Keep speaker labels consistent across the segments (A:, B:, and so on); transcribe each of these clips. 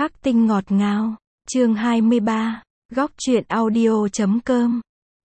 A: Khắc tinh ngọt ngào. Chương 23. Góc truyện audio.com.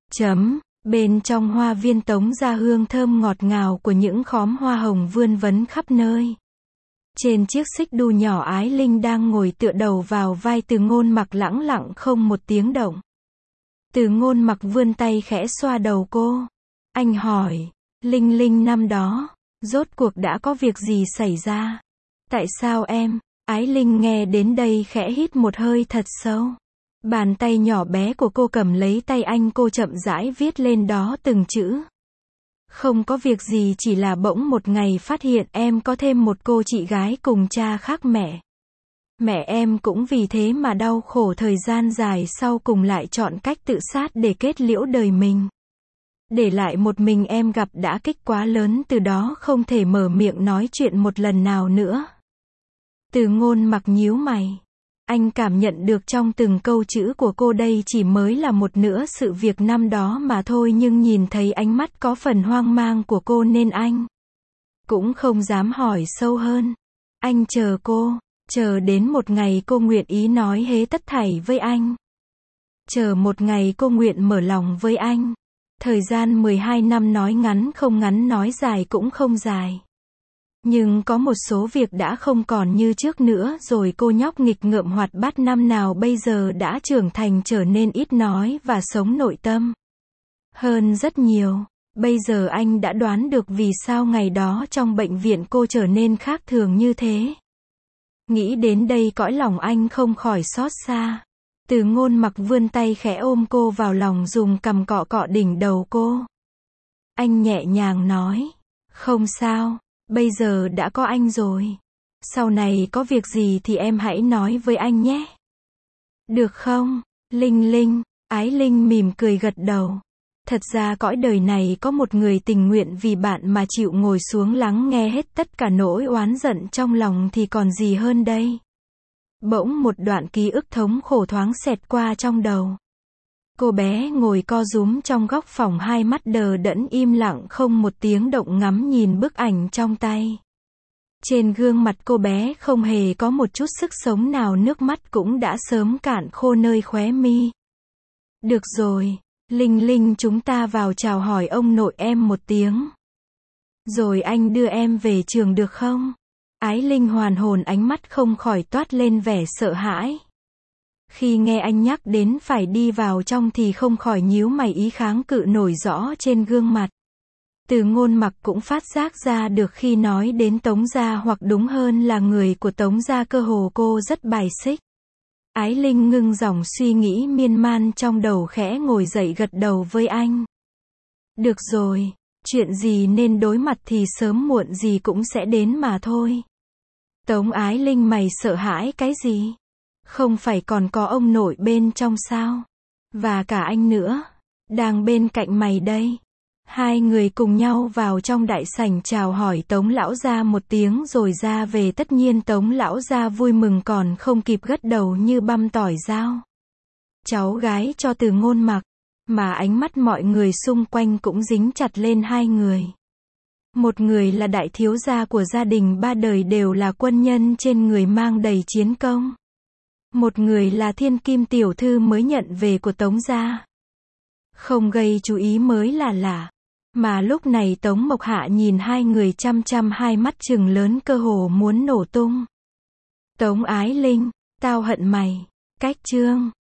A: Bên trong hoa viên Tống gia hương thơm ngọt ngào của những khóm hoa hồng vươn vấn khắp nơi. Trên chiếc xích đu nhỏ Ái Linh đang ngồi tựa đầu vào vai Từ Ngôn Mặc lẳng lặng không một tiếng động. Từ Ngôn Mặc vươn tay khẽ xoa đầu cô. Anh hỏi, Linh Linh năm đó, rốt cuộc đã có việc gì xảy ra? Tại sao em? Ái Linh nghe đến đây khẽ hít một hơi thật sâu. Bàn tay nhỏ bé của cô cầm lấy tay anh, cô chậm rãi viết lên đó từng chữ. Không có việc gì, chỉ là bỗng một ngày phát hiện em có thêm một cô chị gái cùng cha khác mẹ. Mẹ em cũng vì thế mà đau khổ thời gian dài, sau cùng lại chọn cách tự sát để kết liễu đời mình. Để lại một mình em gặp đả kích quá lớn, từ đó không thể mở miệng nói chuyện một lần nào nữa. Từ Ngôn Mặc nhíu mày. Anh cảm nhận được trong từng câu chữ của cô đây chỉ mới là một nửa sự việc năm đó mà thôi, nhưng nhìn thấy ánh mắt có phần hoang mang của cô nên anh cũng không dám hỏi sâu hơn. Anh chờ cô, chờ đến một ngày cô nguyện ý nói hết tất thảy với anh. Chờ một ngày cô nguyện mở lòng với anh. Thời gian 12 năm nói ngắn không ngắn, nói dài cũng không dài. Nhưng có một số việc đã không còn như trước nữa rồi. Cô nhóc nghịch ngợm hoạt bát năm nào bây giờ đã trưởng thành, trở nên ít nói và sống nội tâm hơn rất nhiều. Bây giờ anh đã đoán được vì sao ngày đó trong bệnh viện cô trở nên khác thường như thế. Nghĩ đến đây cõi lòng anh không khỏi xót xa. Từ Ngôn Mặc vươn tay khẽ ôm cô vào lòng, dùng cằm cọ cọ đỉnh đầu cô. Anh nhẹ nhàng nói, không sao, bây giờ đã có anh rồi. Sau này có việc gì thì em hãy nói với anh nhé. Được không, Linh Linh? Ái Linh mỉm cười gật đầu. Thật ra cõi đời này có một người tình nguyện vì bạn mà chịu ngồi xuống lắng nghe hết tất cả nỗi oán giận trong lòng thì còn gì hơn đây. Bỗng một đoạn ký ức thống khổ thoáng xẹt qua trong đầu. Cô bé ngồi co rúm trong góc phòng, hai mắt đờ đẫn im lặng không một tiếng động ngắm nhìn bức ảnh trong tay. Trên gương mặt cô bé không hề có một chút sức sống nào, nước mắt cũng đã sớm cạn khô nơi khóe mi. Được rồi, Linh Linh, chúng ta vào chào hỏi ông nội em một tiếng. Rồi anh đưa em về trường được không? Ái Linh hoàn hồn, ánh mắt không khỏi toát lên vẻ sợ hãi. Khi nghe anh nhắc đến phải đi vào trong thì không khỏi nhíu mày, ý kháng cự nổi rõ trên gương mặt. Từ Ngôn Mặc cũng phát giác ra được khi nói đến Tống gia, hoặc đúng hơn là người của Tống gia, cơ hồ cô rất bài xích. Ái Linh ngưng dòng suy nghĩ miên man trong đầu, khẽ ngồi dậy gật đầu với anh. Được rồi, chuyện gì nên đối mặt thì sớm muộn gì cũng sẽ đến mà thôi. Tống Ái Linh, mày sợ hãi cái gì? Không phải còn có ông nội bên trong sao? Và cả anh nữa, đang bên cạnh mày đây. Hai người cùng nhau vào trong đại sảnh chào hỏi Tống lão gia một tiếng rồi ra về. Tất nhiên Tống lão gia vui mừng còn không kịp gất đầu như băm tỏi giao cháu gái cho Từ Ngôn Mặc, mà ánh mắt mọi người xung quanh cũng dính chặt lên hai người. Một người là đại thiếu gia của gia đình ba đời đều là quân nhân, trên người mang đầy chiến công. Một người là thiên kim tiểu thư mới nhận về của Tống gia. Không gây chú ý mới là lạ. Mà lúc này Tống Mộc Hạ nhìn hai người chăm chăm, hai mắt trừng lớn cơ hồ muốn nổ tung. Tống Ái Linh, tao hận mày. Cách chương